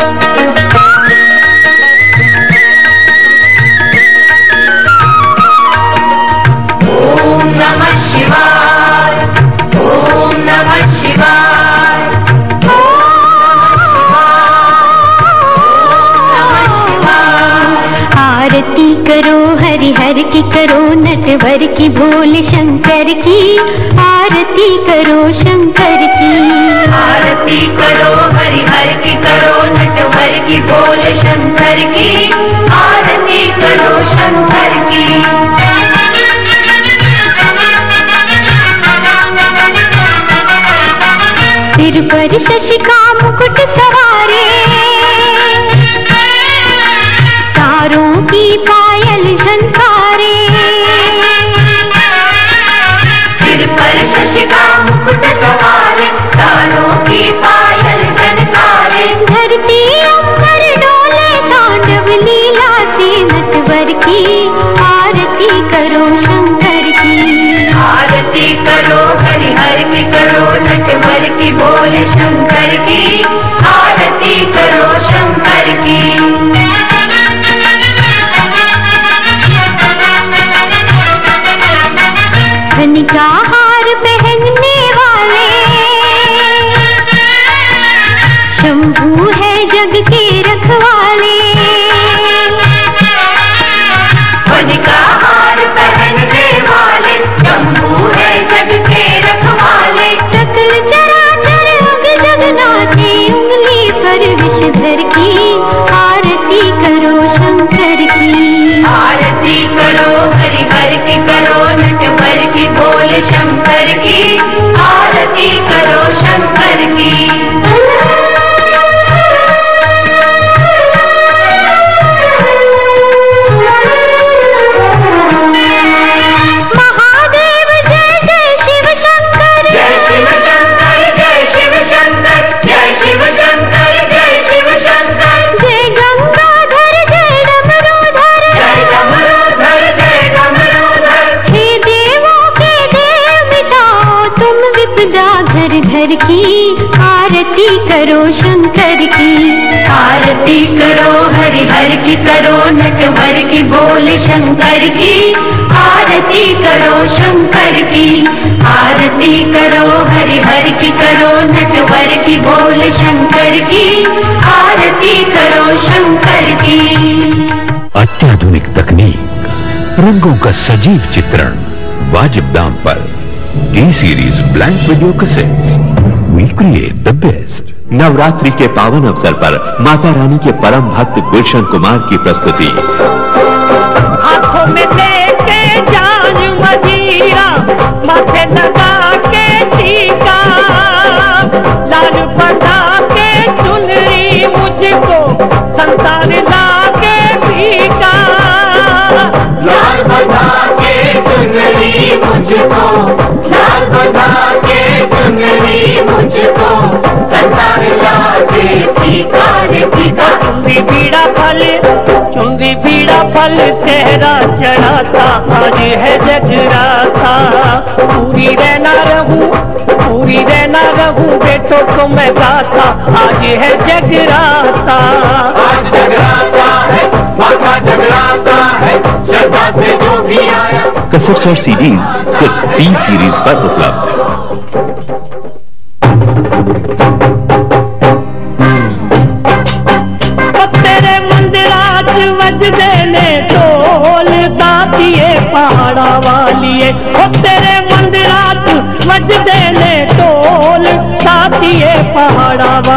हर की करो नटवर की भोले शंकर की आरती करो शंकर की आरती करो हरिहर की करो नटवर की भोले शंकर की आरती करो शंकर की। सिर पर शशि का मुकुट सवारे तारों की पायल झनकारे सिर पर शशि का मुकुट सवारे तारों की पायल झनकारे धरती अंबर डोले तांडव लीला से नटवर की आरती करो शंकर की आरती करो हरिहर की करो नटवर की भोले शंकर की आरती करो शंकर की। धनिका हार पहनने वाले शंभू है जग के रखवाले धनिका हार पहनने वाले शंभू है जग के रखवाले सकल चराचर अग जग नाचे उंगली पर विषधर की आरती करो शंकर की आरती करो हरिहर की करो नटवर की भोले शंकर की आरती करो शंकर की। महादेव जय जय शिव शंकर जय शिव शंकर जय शिव शंकर जय शिव शंकर जय शिव शंकर जय गंगाधर जय डमरूधर जय डमरूधर जय डमरूधर हे देवों के देव मिटाओ तुम विपदा घर घर की आरती करो शंकर की आरती करो हरिहर की करो नटवर की भोले शंकर की आरती करो शंकर की आरती करो हरिहर की करो नटवर की भोले शंकर की आरती करो शंकर की। अत्याधुनिक तकनीक, रंगों का सजीव चित्रण, वाजिब दाम पर T series blank video cassettes. We create the best. Navratri के पावन अवसर पर माता रानी के परम भक्त गुलशन कुमार की प्रस्तुति। आंखों में लेके जान मजीरा माथे लगा के टीका लाल बना के चुनरी मुझको संसार ला के पीका लाल बना के चुनरी मुझको लाल बना के चुनरी मुझको संसार ला के पीका रे पीका। चुनरी बीड़ा फल सेहरा चढ़ाता आज है जगराता पूरी रहना रहूं बेटो को मैं गाता आज है जगराता आज जगराता है माता जगराता है श्रद्धा से जो भी आया। कैसेट्स और सीडीज सिर्फ टी सीरीज पर उपलब्ध। तेरे मंदिर आज वजदे ने ढोल दातिए पहाड़ा वालिए तेरे मंदिर आज वजदे ने ढोल दातिए पहाड़ा